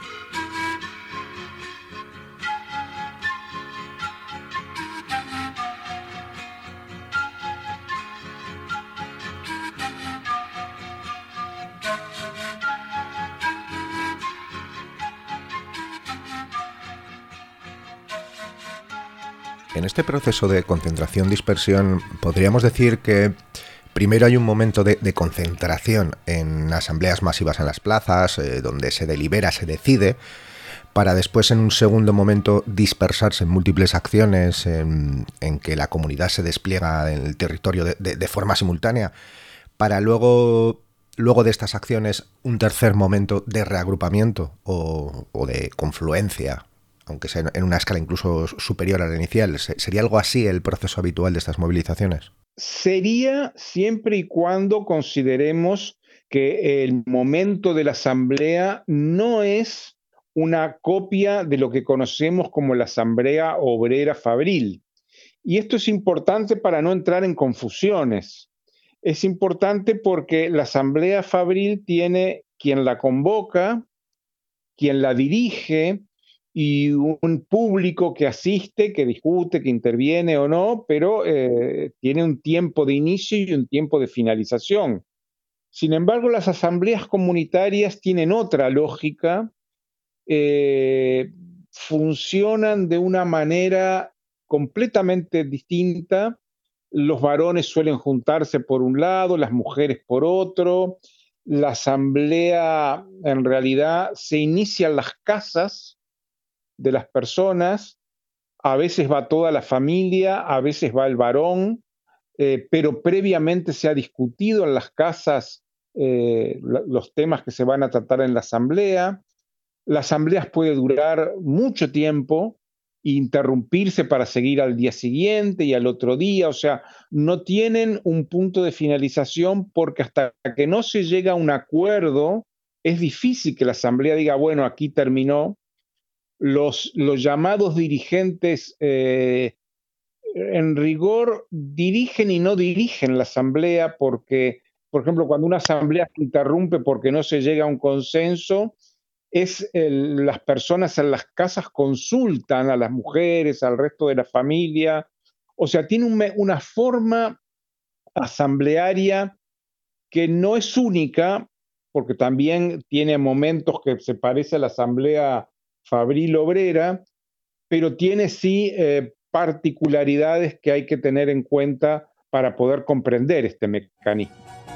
En este proceso de concentración-dispersión podríamos decir que primero hay un momento de, de concentración en asambleas masivas en las plazas, eh, donde se delibera, se decide, para después en un segundo momento dispersarse en múltiples acciones en, en que la comunidad se despliega en el territorio de, de, de forma simultánea, para luego, luego de estas acciones un tercer momento de reagrupamiento o, o de confluencia, aunque sea en una escala incluso superior a la inicial. ¿Sería algo así el proceso habitual de estas movilizaciones? Sería siempre y cuando consideremos que el momento de la asamblea no es una copia de lo que conocemos como la asamblea obrera fabril. Y esto es importante para no entrar en confusiones. Es importante porque la asamblea fabril tiene quien la convoca, quien la dirige, y un público que asiste, que discute, que interviene o no, pero eh, tiene un tiempo de inicio y un tiempo de finalización. Sin embargo, las asambleas comunitarias tienen otra lógica, eh, funcionan de una manera completamente distinta. Los varones suelen juntarse por un lado, las mujeres por otro. La asamblea, en realidad, se inicia en las casas de las personas, a veces va toda la familia, a veces va el varón, eh, pero previamente se ha discutido en las casas eh, los temas que se van a tratar en la asamblea. La asamblea puede durar mucho tiempo, interrumpirse para seguir al día siguiente y al otro día, o sea, no tienen un punto de finalización porque hasta que no se llega a un acuerdo, es difícil que la asamblea diga, bueno, aquí terminó. Los, los llamados dirigentes, eh, en rigor, dirigen y no dirigen la asamblea porque, por ejemplo, cuando una asamblea se interrumpe porque no se llega a un consenso, es el, las personas en las casas consultan a las mujeres, al resto de la familia. O sea, tiene un, una forma asamblearia que no es única, porque también tiene momentos que se parece a la asamblea fabril obrera, pero tiene sí eh, particularidades que hay que tener en cuenta para poder comprender este mecanismo.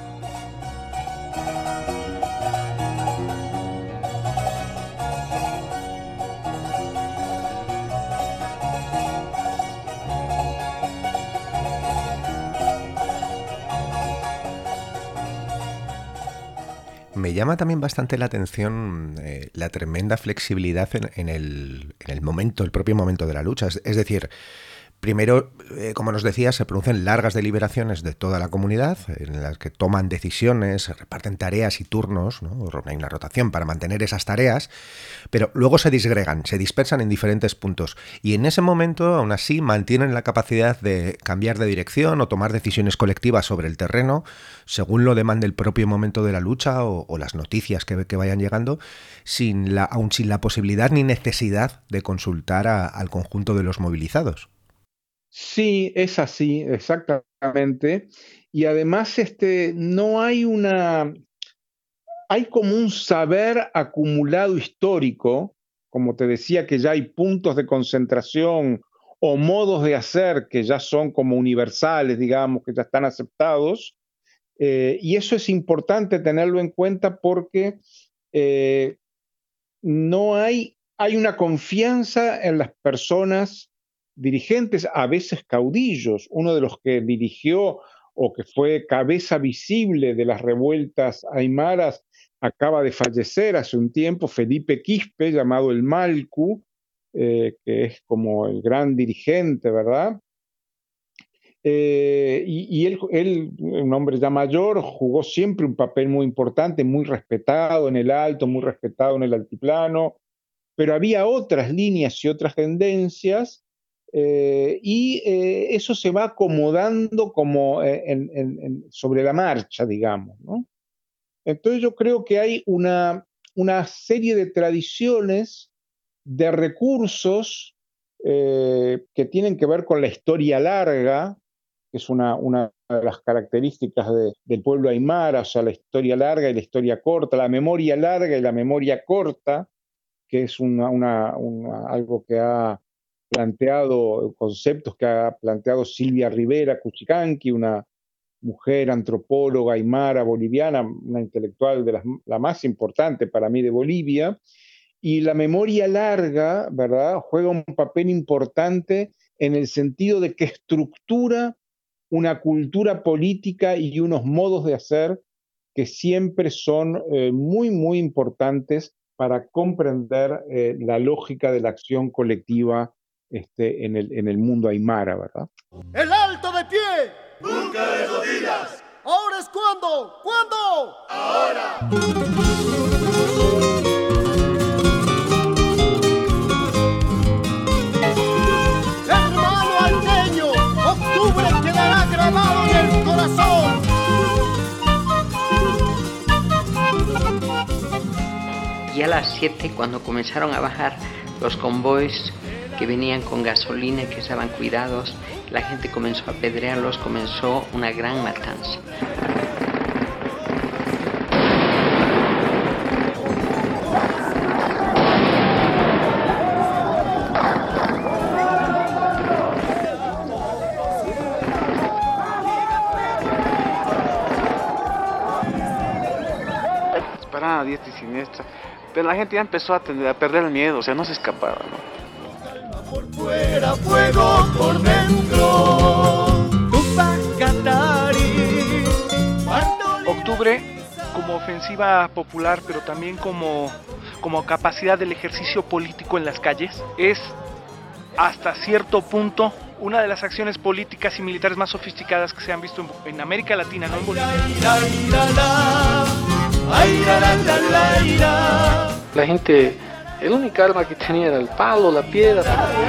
Me llama también bastante la atención eh, la tremenda flexibilidad en, en, el, en el momento, el propio momento de la lucha. Es, es decir, Primero, eh, como nos decía, se producen largas deliberaciones de toda la comunidad, en las que toman decisiones, se reparten tareas y turnos, ¿no? Hay una rotación para mantener esas tareas, pero luego se disgregan, se dispersan en diferentes puntos. Y en ese momento, aún así, mantienen la capacidad de cambiar de dirección o tomar decisiones colectivas sobre el terreno, según lo demande el propio momento de la lucha o, o las noticias que, que vayan llegando, sin la, aún sin la posibilidad ni necesidad de consultar a, al conjunto de los movilizados. Sí, es así, exactamente. Y además este, no hay una... Hay como un saber acumulado histórico, como te decía, que ya hay puntos de concentración o modos de hacer que ya son como universales, digamos, que ya están aceptados. Eh, y eso es importante tenerlo en cuenta porque eh, no hay, hay una confianza en las personas dirigentes, a veces caudillos. Uno de los que dirigió o que fue cabeza visible de las revueltas aymaras acaba de fallecer hace un tiempo, Felipe Quispe, llamado el Malcu, eh, que es como el gran dirigente, ¿verdad? Eh, y y él, él, un hombre ya mayor, jugó siempre un papel muy importante, muy respetado en el alto, muy respetado en el altiplano, pero había otras líneas y otras tendencias. Eh, y eh, eso se va acomodando como eh, en, en, en, sobre la marcha, digamos, ¿no? Entonces yo creo que hay una, una serie de tradiciones, de recursos eh, que tienen que ver con la historia larga, que es una, una de las características de, del pueblo aymara, o sea, la historia larga y la historia corta, la memoria larga y la memoria corta, que es una, una, una, algo que ha planteado, conceptos que ha planteado Silvia Rivera Cuchicanqui, una mujer antropóloga aymara boliviana, una intelectual de las, la más importante para mí de Bolivia, y la memoria larga, ¿verdad?, juega un papel importante en el sentido de que estructura una cultura política y unos modos de hacer que siempre son eh, muy, muy importantes para comprender eh, la lógica de la acción colectiva este, en, el, en el mundo aymara, ¿verdad? ¡El alto de pie! ¡Nunca de rodillas! ¿Ahora es cuándo? ¿Cuándo? ¡Ahora! ¡Hermano alteño! ¡Octubre quedará grabado en el corazón! Y a las siete, cuando comenzaron a bajar los convoys que venían con gasolina, que estaban cuidados, la gente comenzó a apedrearlos, comenzó una gran matanza. Disparaban a diestra y siniestra, pero la gente ya empezó a, tener, a perder el miedo, o sea, no se escapaba, ¿no? Por fuera, fuego por dentro. Octubre como ofensiva popular, pero también como, como capacidad del ejercicio político en las calles, es hasta cierto punto una de las acciones políticas y militares más sofisticadas que se han visto en, en América Latina, no en Bolivia. La gente, el único arma que tenía era el palo, la piedra.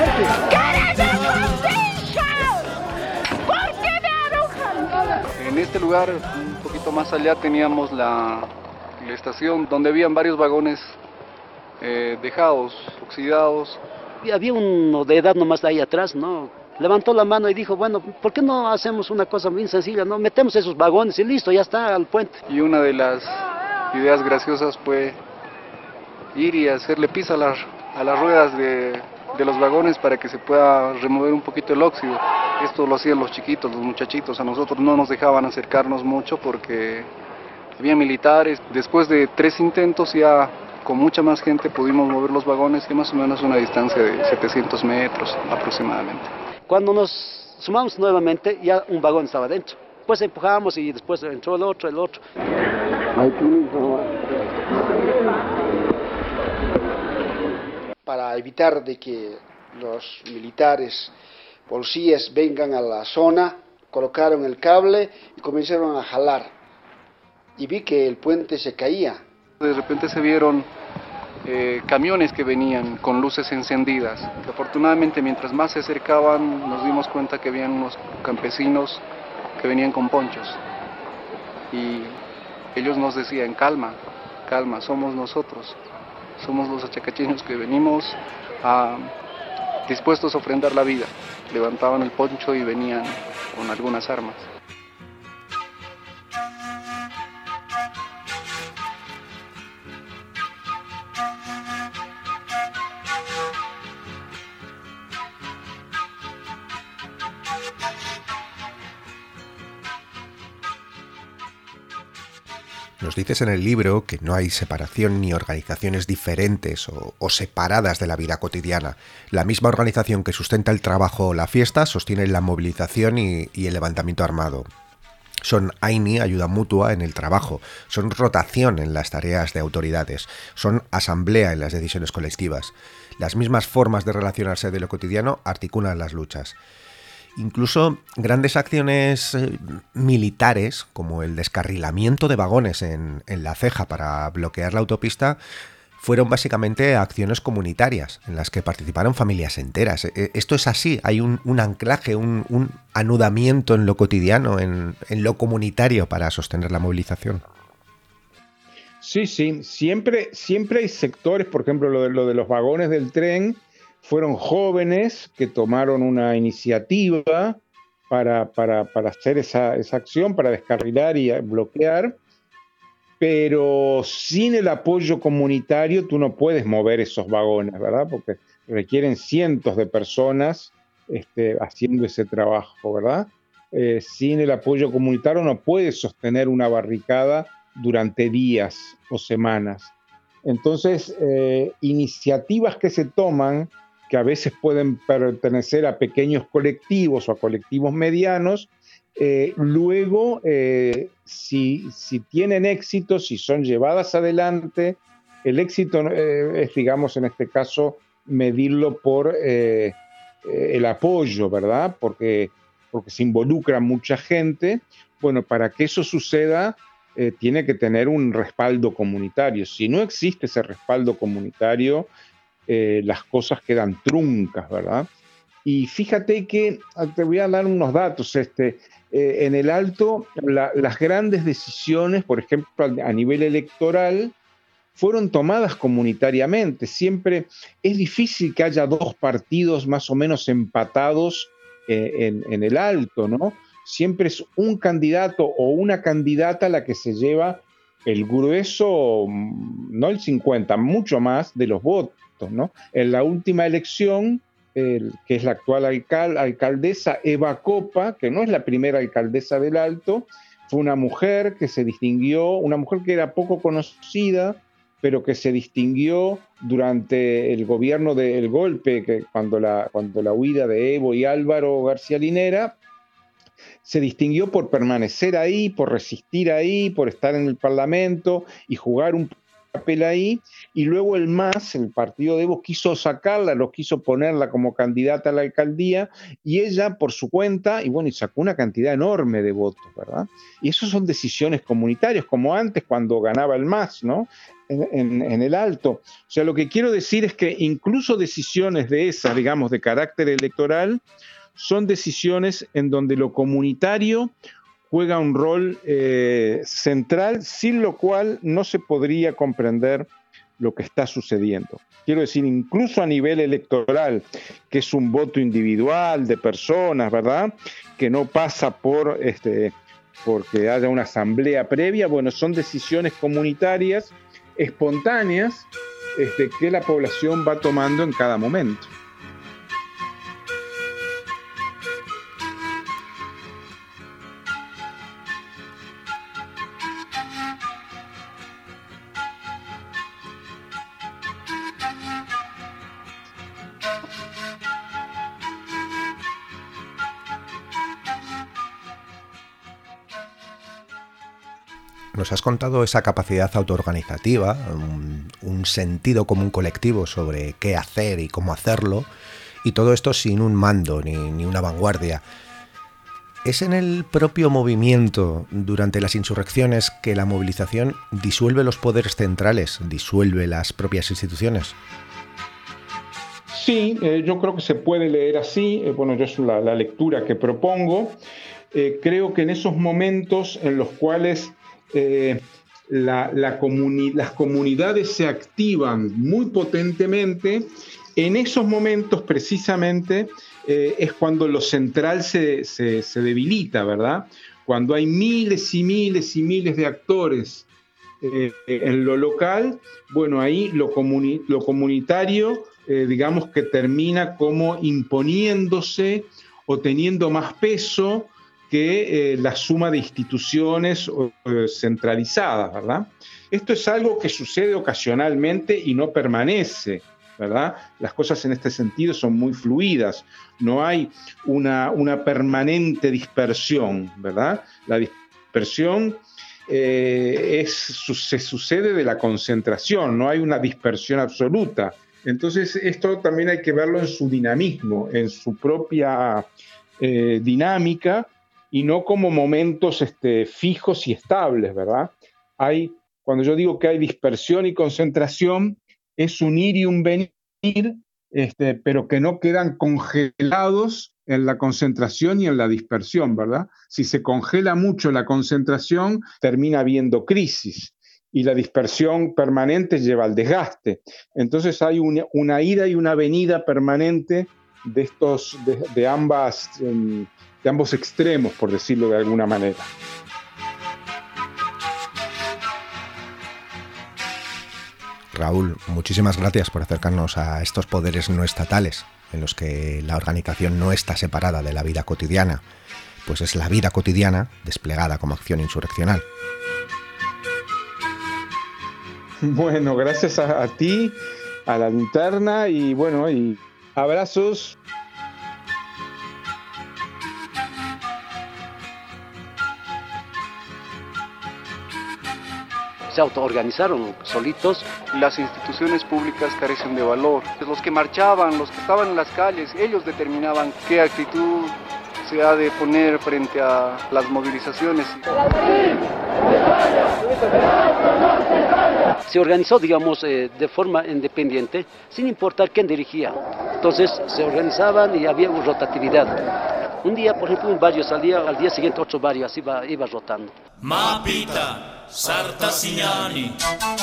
En este lugar, un poquito más allá, teníamos la, la estación donde habían varios vagones eh, dejados, oxidados. Y había uno de edad nomás ahí atrás, ¿no? Levantó la mano y dijo, bueno, ¿por qué no hacemos una cosa bien sencilla, no? Metemos esos vagones y listo, ya está al puente. Y una de las ideas graciosas fue ir y hacerle pis a las, a las ruedas de, de los vagones para que se pueda remover un poquito el óxido. Esto lo hacían los chiquitos, los muchachitos. A nosotros no nos dejaban acercarnos mucho porque había militares. Después de tres intentos ya con mucha más gente pudimos mover los vagones y más o menos una distancia de setecientos metros aproximadamente. Cuando nos sumamos nuevamente ya un vagón estaba dentro. Pues empujamos y después entró el otro, el otro. Para evitar de que los militares policías vengan a la zona, colocaron el cable y comenzaron a jalar. Y vi que el puente se caía. De repente se vieron eh, camiones que venían con luces encendidas. Afortunadamente, mientras más se acercaban, nos dimos cuenta que habían unos campesinos que venían con ponchos. Y ellos nos decían, calma, calma, somos nosotros. Somos los achacacheños que venimos a, dispuestos a ofrendar la vida. Levantaban el poncho y venían con algunas armas. Nos dices en el libro que no hay separación ni organizaciones diferentes o, o separadas de la vida cotidiana. La misma organización que sustenta el trabajo o la fiesta sostiene la movilización y, y el levantamiento armado. Son AINI, ayuda mutua, en el trabajo, son rotación en las tareas de autoridades, son asamblea en las decisiones colectivas. Las mismas formas de relacionarse de lo cotidiano articulan las luchas. Incluso grandes acciones eh, militares, como el descarrilamiento de vagones en, en La Ceja para bloquear la autopista, fueron básicamente acciones comunitarias en las que participaron familias enteras. Esto es así, hay un, un anclaje, un, un anudamiento en lo cotidiano, en, en lo comunitario para sostener la movilización. Sí, sí, siempre, siempre hay sectores, por ejemplo, lo de, lo de los vagones del tren, fueron jóvenes que tomaron una iniciativa para, para, para hacer esa, esa acción, para descarrilar y bloquear, pero sin el apoyo comunitario tú no puedes mover esos vagones, ¿verdad? Porque requieren cientos de personas este, haciendo ese trabajo, ¿verdad? Eh, sin el apoyo comunitario no puedes sostener una barricada durante días o semanas. Entonces, eh, iniciativas que se toman, que a veces pueden pertenecer a pequeños colectivos o a colectivos medianos, eh, luego, eh, si, si tienen éxito, si son llevadas adelante, el éxito eh, es, digamos, en este caso, medirlo por eh, el apoyo, ¿verdad? Porque, porque se involucra mucha gente. Bueno, para que eso suceda, eh, tiene que tener un respaldo comunitario. Si no existe ese respaldo comunitario, Eh, las cosas quedan truncas, ¿verdad? Y fíjate que, te voy a dar unos datos, este, eh, en el Alto, la, las grandes decisiones, por ejemplo, a, a nivel electoral, fueron tomadas comunitariamente. Siempre es difícil que haya dos partidos más o menos empatados eh, en, en el Alto, ¿no? Siempre es un candidato o una candidata la que se lleva el grueso, no el cincuenta, mucho más de los votos, ¿no? En la última elección, el, que es la actual alcal, alcaldesa Eva Copa, que no es la primera alcaldesa del Alto, fue una mujer que se distinguió, una mujer que era poco conocida, pero que se distinguió durante el gobierno del golpe, que cuando, la, cuando la huida de Evo y Álvaro García Linera, se distinguió por permanecer ahí, por resistir ahí, por estar en el Parlamento y jugar un papel ahí, y luego el M A S, el partido de Evo, quiso sacarla, lo quiso ponerla como candidata a la alcaldía, y ella por su cuenta, y bueno, y sacó una cantidad enorme de votos, ¿verdad? Y eso son decisiones comunitarias, como antes cuando ganaba el M A S, ¿no? En, en, en el Alto. O sea, lo que quiero decir es que incluso decisiones de esas, digamos, de carácter electoral, son decisiones en donde lo comunitario juega un rol eh, central, sin lo cual no se podría comprender lo que está sucediendo. Quiero decir, incluso a nivel electoral, que es un voto individual de personas, ¿verdad? Que no pasa por este, porque haya una asamblea previa. Bueno, son decisiones comunitarias, espontáneas, este, que la población va tomando en cada momento. Nos has contado esa capacidad autoorganizativa, un, un sentido común colectivo sobre qué hacer y cómo hacerlo, Y todo esto sin un mando ni, ni una vanguardia. ¿Es en el propio movimiento, durante las insurrecciones, que la movilización disuelve los poderes centrales, disuelve las propias instituciones? Sí, eh, yo creo que se puede leer así. Eh, bueno, yo es la, la lectura que propongo. Eh, creo que en esos momentos en los cuales eh, la, la comuni- las comunidades se activan muy potentemente, en esos momentos precisamente eh, es cuando lo central se, se, se debilita, ¿verdad? Cuando hay miles y miles y miles de actores eh, en lo local, bueno, ahí lo, comuni- lo comunitario, eh, digamos que termina como imponiéndose o teniendo más peso que eh, la suma de instituciones eh, centralizadas, ¿verdad? Esto es algo que sucede ocasionalmente y no permanece, ¿verdad? Las cosas en este sentido son muy fluidas, no hay una, una permanente dispersión, ¿verdad? La dispersión eh, es, se sucede de la concentración, no hay una dispersión absoluta. Entonces esto también hay que verlo en su dinamismo, en su propia eh, dinámica, y no como momentos este, fijos y estables, ¿verdad? Hay, cuando yo digo que hay dispersión y concentración, es un ir y un venir, este, pero que no quedan congelados en la concentración y en la dispersión, ¿verdad? Si se congela mucho la concentración, termina habiendo crisis, y la dispersión permanente lleva al desgaste. Entonces hay una, una ida y una venida permanente de, estos, de, de, ambas, de ambos extremos, por decirlo de alguna manera. Raúl, muchísimas gracias por acercarnos a estos poderes no estatales, en los que la organización no está separada de la vida cotidiana, pues es la vida cotidiana desplegada como acción insurreccional. Bueno, gracias a, a ti, a la linterna, y bueno, y abrazos. Se autoorganizaron solitos. Las instituciones públicas carecen de valor. Los que marchaban, los que estaban en las calles, ellos determinaban qué actitud se ha de poner frente a las movilizaciones. Se organizó, digamos, eh, de forma independiente, sin importar quién dirigía. Entonces se organizaban y había una rotatividad. Un día, por ejemplo, un barrio salía, al día siguiente otro barrio, así iba, iba rotando. Mapita, Sartasignani.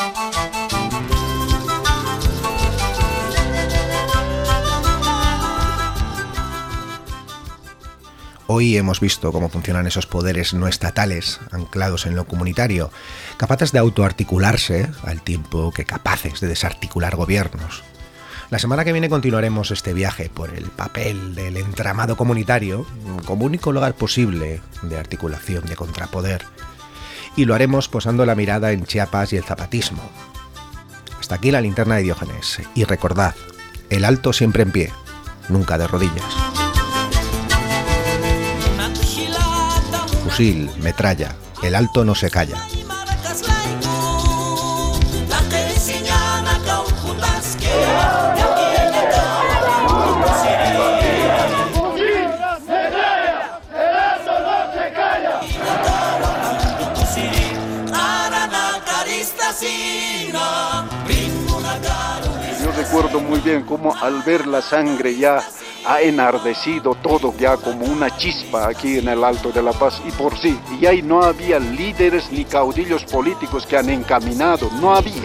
Hoy hemos visto cómo funcionan esos poderes no estatales, anclados en lo comunitario, capaces de autoarticularse al tiempo que capaces de desarticular gobiernos. La semana que viene continuaremos este viaje por el papel del entramado comunitario como único lugar posible de articulación de contrapoder. Y lo haremos posando la mirada en Chiapas y el zapatismo. Hasta aquí la linterna de Diógenes. Y recordad, el alto siempre en pie, nunca de rodillas. Fusil, metralla, el alto no se calla. Yo recuerdo muy bien cómo al ver la sangre ya ha enardecido todo ya como una chispa aquí en el Alto de la Paz, y por sí, y ahí no había líderes ni caudillos políticos que han encaminado, no había.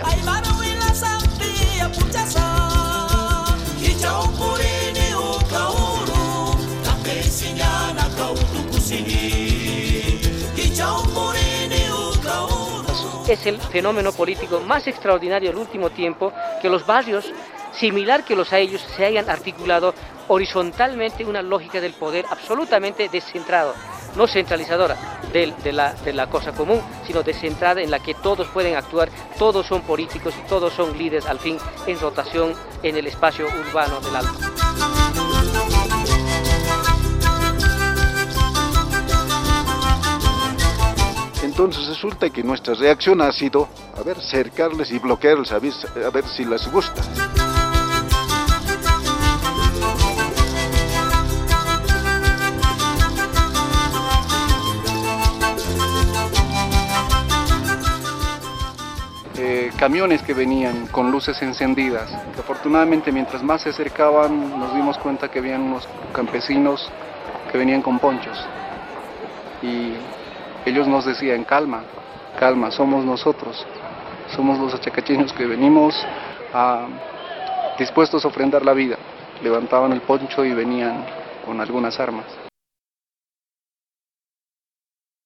Es el fenómeno político más extraordinario del último tiempo, que los barrios, similar que los a ellos, se hayan articulado horizontalmente una lógica del poder absolutamente descentrado, no centralizadora de, de, la, de la cosa común, sino descentrada, en la que todos pueden actuar, todos son políticos y todos son líderes al fin en rotación en el espacio urbano del Alto. Entonces resulta que nuestra reacción ha sido, a ver, cercarles y bloquearles, a ver, a ver si les gusta. camiones que venían con luces encendidas. Afortunadamente, mientras más se acercaban, nos dimos cuenta que habían unos campesinos que venían con ponchos. Y ellos nos decían, calma, calma, somos nosotros. Somos los achacacheños que venimos a, dispuestos a ofrendar la vida. Levantaban el poncho y venían con algunas armas.